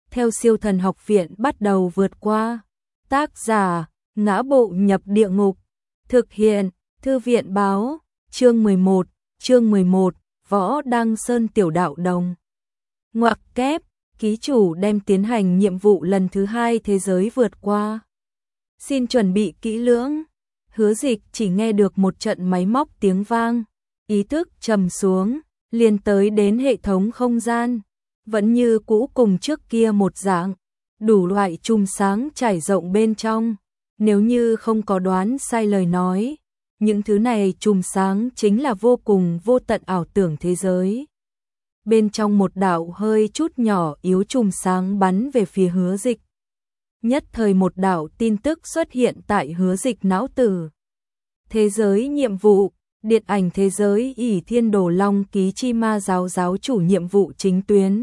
theo Siêu Thần Học Viện bắt đầu vượt qua. Tác giả: Ngã Bộ Nhập Địa Ngục. Thực hiện: Thư viện báo. Chương 11, Võ Đăng Sơn tiểu đạo đồng. Ngoặc kép, ký chủ đem tiến hành nhiệm vụ lần thứ 2 thế giới vượt qua. Xin chuẩn bị kỹ lưỡng. Hứa Dịch chỉ nghe được một trận máy móc tiếng vang, ý thức trầm xuống, liền tới đến hệ thống không gian, vẫn như cũ cùng trước kia một dạng, đủ loại chùm sáng trải rộng bên trong. Nếu như không có đoán sai lời nói, những thứ này chùm sáng chính là vô cùng vô tận ảo tưởng thế giới. Bên trong một đạo hơi chút nhỏ yếu chùm sáng bắn về phía Hứa Dịch. Nhất thời một đạo tin tức xuất hiện tại Hứa Dịch não tử. Thế giới nhiệm vụ, điện ảnh thế giới ỷ Thiên Đồ Long ký chi ma giáo giáo chủ nhiệm vụ chính tuyến.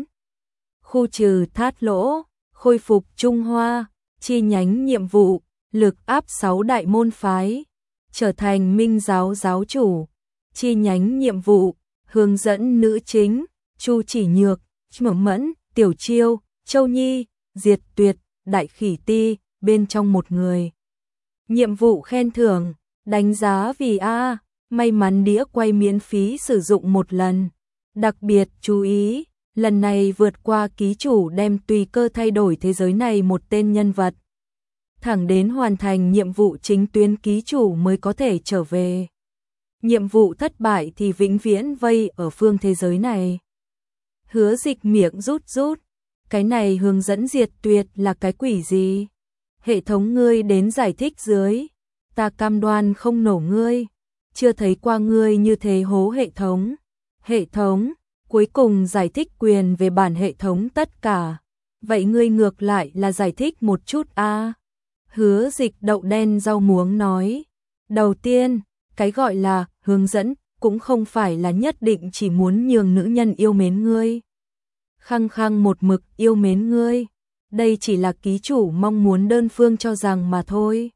Khu trừ thát lỗ, khôi phục Trung Hoa, chi nhánh nhiệm vụ, lực áp 6 đại môn phái, trở thành Minh giáo giáo chủ, chi nhánh nhiệm vụ, hướng dẫn nữ chính, Chu Chỉ Nhược, Mở Mẫn, Tiểu Chiêu, Châu Nhi, Diệt Tuyệt, Đại Khỉ Ti, bên trong một người. Nhiệm vụ khen thưởng, đánh giá vì A, may mắn đĩa quay miễn phí sử dụng một lần. Đặc biệt chú ý, lần này vượt qua ký chủ đem tùy cơ thay đổi thế giới này một tên nhân vật. Thẳng đến hoàn thành nhiệm vụ chính tuyến ký chủ mới có thể trở về. Nhiệm vụ thất bại thì vĩnh viễn vây ở phương thế giới này. Hứa Dịch miệng rút rút, cái này hướng dẫn Diệt Tuyệt là cái quỷ gì? Hệ thống ngươi đến giải thích dưới, ta cam đoan không nổ ngươi, chưa thấy qua ngươi như thế hố hệ thống. Hệ thống, cuối cùng giải thích quyền về bản hệ thống tất cả, vậy ngươi ngược lại là giải thích một chút a. Hứa Dịch đậu đen rau muống nói, đầu tiên, cái gọi là hướng dẫn cũng không phải là nhất định chỉ muốn nhường nữ nhân yêu mến ngươi. Khăng khăng một mực yêu mến ngươi, đây chỉ là ký chủ mong muốn đơn phương cho rằng mà thôi.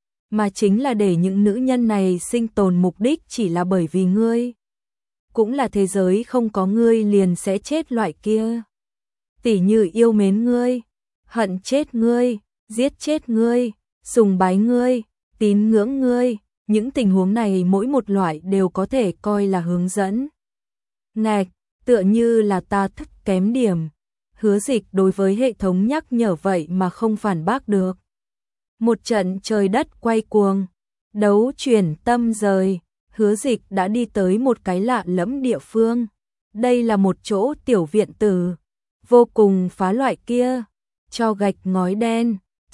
Mà chính là để những nữ nhân này sinh tồn mục đích chỉ là bởi vì ngươi. Cũng là thế giới không có ngươi liền sẽ chết loại kia. Tỉ như yêu mến ngươi, hận chết ngươi, giết chết ngươi, sùng bái ngươi, tín ngưỡng ngươi, những tình huống này mỗi một loại đều có thể coi là hướng dẫn. Ngạch, tựa như là ta thất kém điểm. Hứa Dịch đối với hệ thống nhắc nhở vậy mà không phản bác được. Một trận trời đất quay cuồng, đấu chuyển tâm rời, Hứa Dịch đã đi tới một cái lạ lẫm địa phương. Đây là một chỗ tiểu viện tử, vô cùng phá loại kia, cho gạch ngói đen,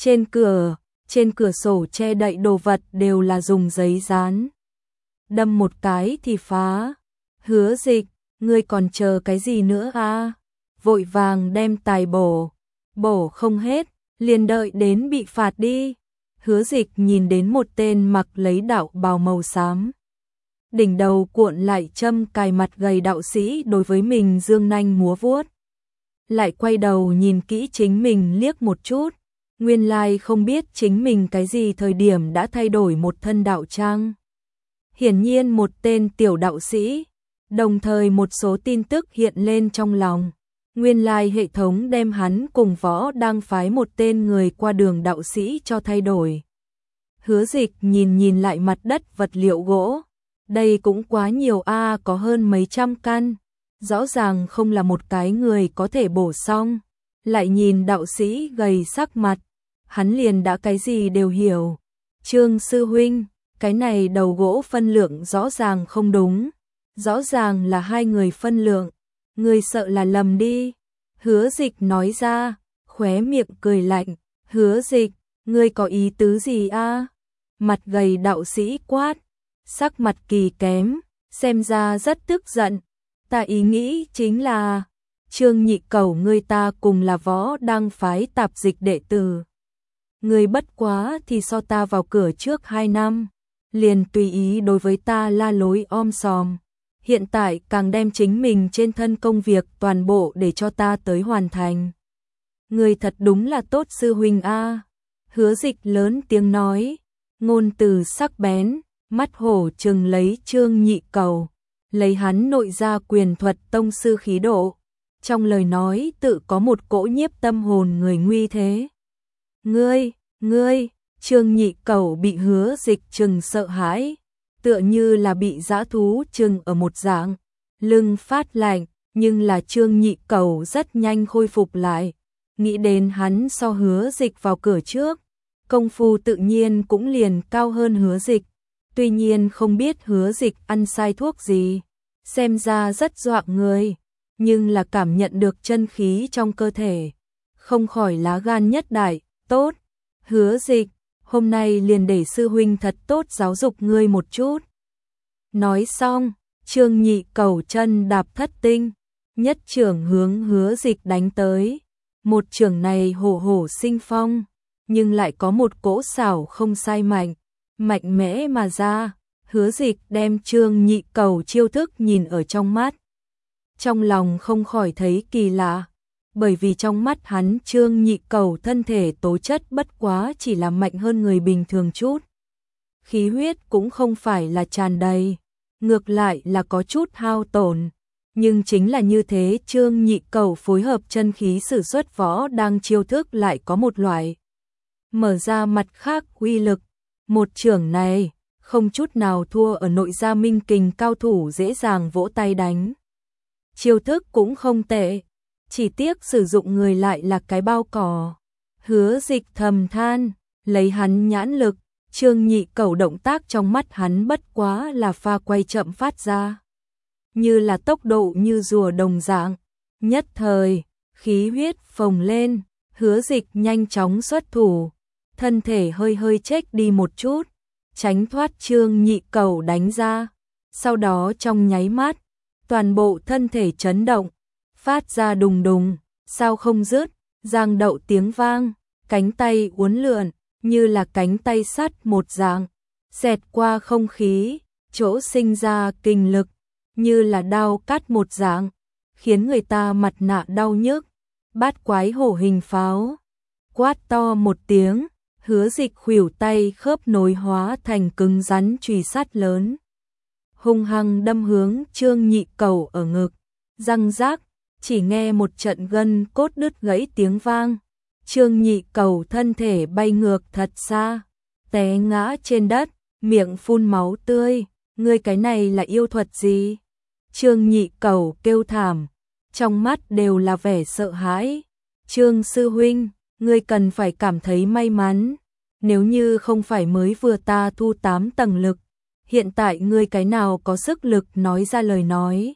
trên cửa sổ che đậy đồ vật đều là dùng giấy dán. Đâm một cái thì phá. Hứa Dịch, ngươi còn chờ cái gì nữa a? Vội vàng đem tài bổ không hết, liền đợi đến bị phạt đi. Hứa Dịch nhìn đến một tên mặc lấy đạo bào màu xám, đỉnh đầu cuộn lại châm cài mặt gầy đạo sĩ đối với mình dương nanh múa vuốt. Lại quay đầu nhìn kỹ chính mình liếc một chút, nguyên lai không biết chính mình cái gì thời điểm đã thay đổi một thân đạo trang. Hiển nhiên một tên tiểu đạo sĩ, đồng thời một số tin tức hiện lên trong lòng. Nguyên lai hệ thống đem hắn cùng Võ Đăng phái một tên người qua đường đạo sĩ cho thay đổi. Hứa Dịch nhìn lại mặt đất vật liệu gỗ. Đây cũng quá nhiều a, có hơn mấy trăm căn. Rõ ràng không là một cái người có thể bổ xong. Lại nhìn đạo sĩ gầy sắc mặt, hắn liền đã cái gì đều hiểu. Trương sư huynh, cái này đầu gỗ phân lượng rõ ràng không đúng. Rõ ràng là 2 người phân lượng. Ngươi sợ là lầm đi. Hứa Dịch nói ra, khóe miệng cười lạnh. Hứa Dịch, ngươi có ý tứ gì a? Mặt gầy đạo sĩ quát, sắc mặt kỳ kém, xem ra rất tức giận. Ta ý nghĩ chính là, Trương nhị cẩu ngươi ta cùng là Võ Đăng phái tạp dịch đệ tử. Ngươi bất quá thì so ta vào cửa trước 2 năm, liền tùy ý đối với ta la lối om sòm. Hiện tại càng đem chính mình trên thân công việc toàn bộ để cho ta tới hoàn thành. Ngươi thật đúng là tốt sư huynh a. Hứa Dịch lớn tiếng nói, ngôn từ sắc bén, mắt hổ trừng lấy Trương nhị cẩu, lấy hắn nội ra quyền thuật tông sư khí độ, trong lời nói tự có một cỗ nhiếp tâm hồn người nguy thế. Ngươi, Trương Nhị Cẩu bị Hứa Dịch trừng sợ hãi, tựa như là bị dã thú trừng ở một dạng, lưng phát lạnh, nhưng là Trương Nhị Cẩu rất nhanh khôi phục lại, nghĩ đến hắn so Hứa Dịch vào cửa trước, công phu tự nhiên cũng liền cao hơn Hứa Dịch, tuy nhiên không biết Hứa Dịch ăn sai thuốc gì, xem ra rất dọa người, nhưng là cảm nhận được chân khí trong cơ thể, không khỏi lá gan nhất đại, tốt, Hứa Dịch, hôm nay liền để sư huynh thật tốt giáo dục ngươi một chút. Nói xong, Trương Nhị Cẩu chân đạp thất tinh, nhất chưởng hướng Hứa Dịch đánh tới, một chưởng này hổ hổ sinh phong, nhưng lại có một cỗ xảo không sai mạnh mẽ mà ra, Hứa Dịch đem Trương Nhị Cẩu chiêu thức nhìn ở trong mắt. Trong lòng không khỏi thấy kỳ lạ, bởi vì trong mắt hắn Trương Nhị Cẩu thân thể tố chất bất quá chỉ là mạnh hơn người bình thường chút. Khí huyết cũng không phải là tràn đầy, ngược lại là có chút hao tổn. Nhưng chính là như thế Trương Nhị Cẩu phối hợp chân khí sử xuất võ đang chiêu thức lại có một loại mở ra mặt khác uy lực. Một chưởng này không chút nào thua ở nội gia minh kình cao thủ dễ dàng vỗ tay đánh. Chiêu thức cũng không tệ, chỉ tiếc sử dụng người lại là cái bao cỏ. Hứa Dịch thầm than, lấy hắn nhãn lực, Trương Nhị Cẩu động tác trong mắt hắn bất quá là pha quay chậm phát ra, như là tốc độ như rùa đồng dạng. Nhất thời, khí huyết phồng lên, Hứa Dịch nhanh chóng xuất thủ, thân thể hơi chếch đi một chút, tránh thoát Trương Nhị Cẩu đánh ra. Sau đó trong nháy mắt, toàn bộ thân thể chấn động, phát ra đùng đùng, sao không dứt, giang đậu tiếng vang, cánh tay uốn lượn, như là cánh tay sắt một dạng, xẹt qua không khí, chỗ sinh ra kình lực, như là đao cắt một dạng, khiến người ta mặt nạ đau nhức. Bát quái hổ hình pháo, quát to một tiếng, Hứa Dịch khuỷu tay khớp nối hóa thành cứng rắn chùy sắt lớn, hung hăng đâm hướng Trương Nhị Cẩu ở ngực, răng rác, chỉ nghe một trận gân cốt đứt gãy tiếng vang, Trương Nhị Cẩu thân thể bay ngược thật xa, té ngã trên đất, miệng phun máu tươi. Ngươi cái này là yêu thuật gì? Trương Nhị Cẩu kêu thảm, trong mắt đều là vẻ sợ hãi. Trương sư huynh, ngươi cần phải cảm thấy may mắn, nếu như không phải mới vừa ta thu 8 tầng lực, hiện tại ngươi cái nào có sức lực nói ra lời nói.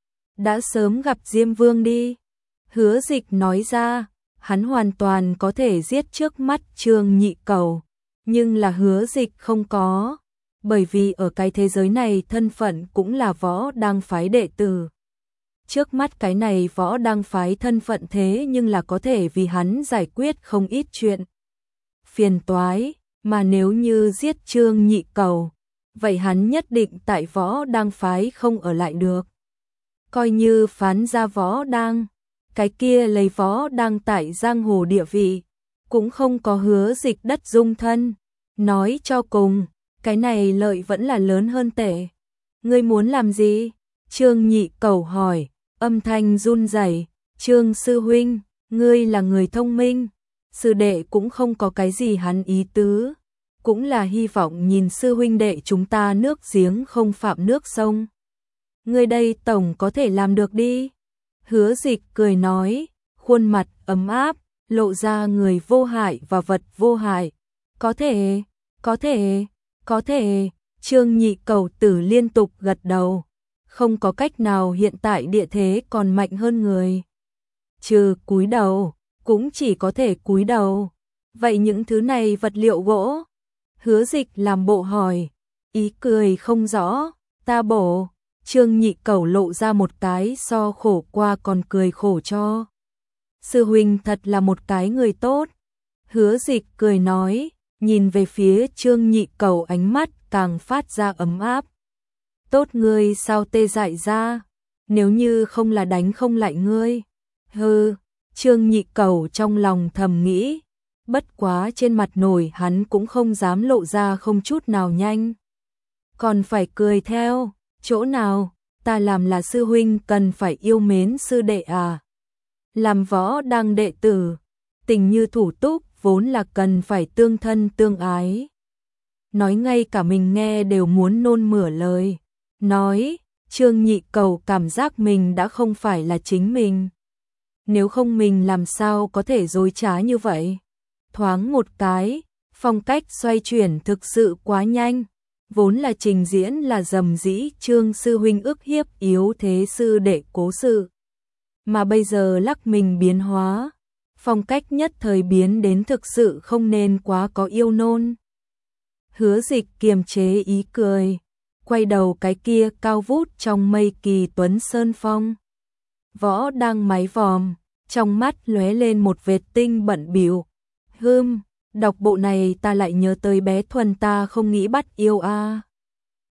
Đã sớm gặp Diêm Vương đi. Hứa Dịch nói ra, hắn hoàn toàn có thể giết trước mắt Trương Nhị Cẩu, nhưng là Hứa Dịch không có, bởi vì ở cái thế giới này thân phận cũng là võ đang phái đệ tử. Trước mắt cái này võ đang phái thân phận thế nhưng là có thể vì hắn giải quyết không ít chuyện phiền toái, mà nếu như giết Trương Nhị Cẩu, vậy hắn nhất định tại võ đang phái không ở lại được. Coi như phán ra võ đang, cái kia lấy võ đang tại giang hồ địa vị, cũng không có Hứa Dịch đất dung thân. Nói cho cùng, cái này lợi vẫn là lớn hơn tệ. Ngươi muốn làm gì? Trương Nhị Cẩu hỏi, âm thanh run rẩy. Trương sư huynh, ngươi là người thông minh, sư đệ cũng không có cái gì hắn ý tứ, cũng là hy vọng nhìn sư huynh đệ chúng ta nước giếng không phạm nước sông. Ngươi đây tổng có thể làm được đi. Hứa Dịch cười nói, khuôn mặt ấm áp, lộ ra người vô hại và vật vô hại. Có thể, có thể, có thể. Trương Nhị Cẩu tử liên tục gật đầu, không có cách nào, hiện tại địa thế còn mạnh hơn người. Trừ cúi đầu, cũng chỉ có thể cúi đầu. Vậy những thứ này vật liệu gỗ? Hứa Dịch làm bộ hỏi, ý cười không rõ. Ta bổ. Trương Nhị Cẩu lộ ra một cái so khổ qua còn cười khổ cho. Sư huynh thật là một cái người tốt. Hứa Dịch cười nói, nhìn về phía Trương Nhị Cẩu ánh mắt càng phát ra ấm áp. Tốt, ngươi sao tê dại ra, nếu như không là đánh không lại ngươi. Hừ, Trương Nhị Cẩu trong lòng thầm nghĩ, bất quá trên mặt nổi hắn cũng không dám lộ ra không chút nào nhanh. Còn phải cười theo, chỗ nào, ta làm là sư huynh cần phải yêu mến sư đệ à, Làm Võ Đăng đệ tử, tình như thủ túc vốn là cần phải tương thân tương ái. Nói ngay cả mình nghe đều muốn nôn mửa lời. Nói, Trương Nhị Cầu cảm giác mình đã không phải là chính mình. Nếu không mình làm sao có thể dối trá như vậy? Thoáng một cái, phong cách xoay chuyển thực sự quá nhanh. Vốn là trình diễn là dầm dĩ Trương sư huynh ức hiếp yếu thế sư đệ cố sự. Mà bây giờ lắc mình biến hóa, phong cách nhất thời biến đến thực sự không nên quá có yêu nôn. Hứa Dịch kiềm chế ý cười, quay đầu cái kia cao vút trong mây Kỳ Tuấn Sơn Phong. Võ Đăng máy vòm, trong mắt lóe lên một vệt tinh bận bịu. Đọc bộ này ta lại nhớ tới bé Thuần ta không nghĩ bắt yêu a.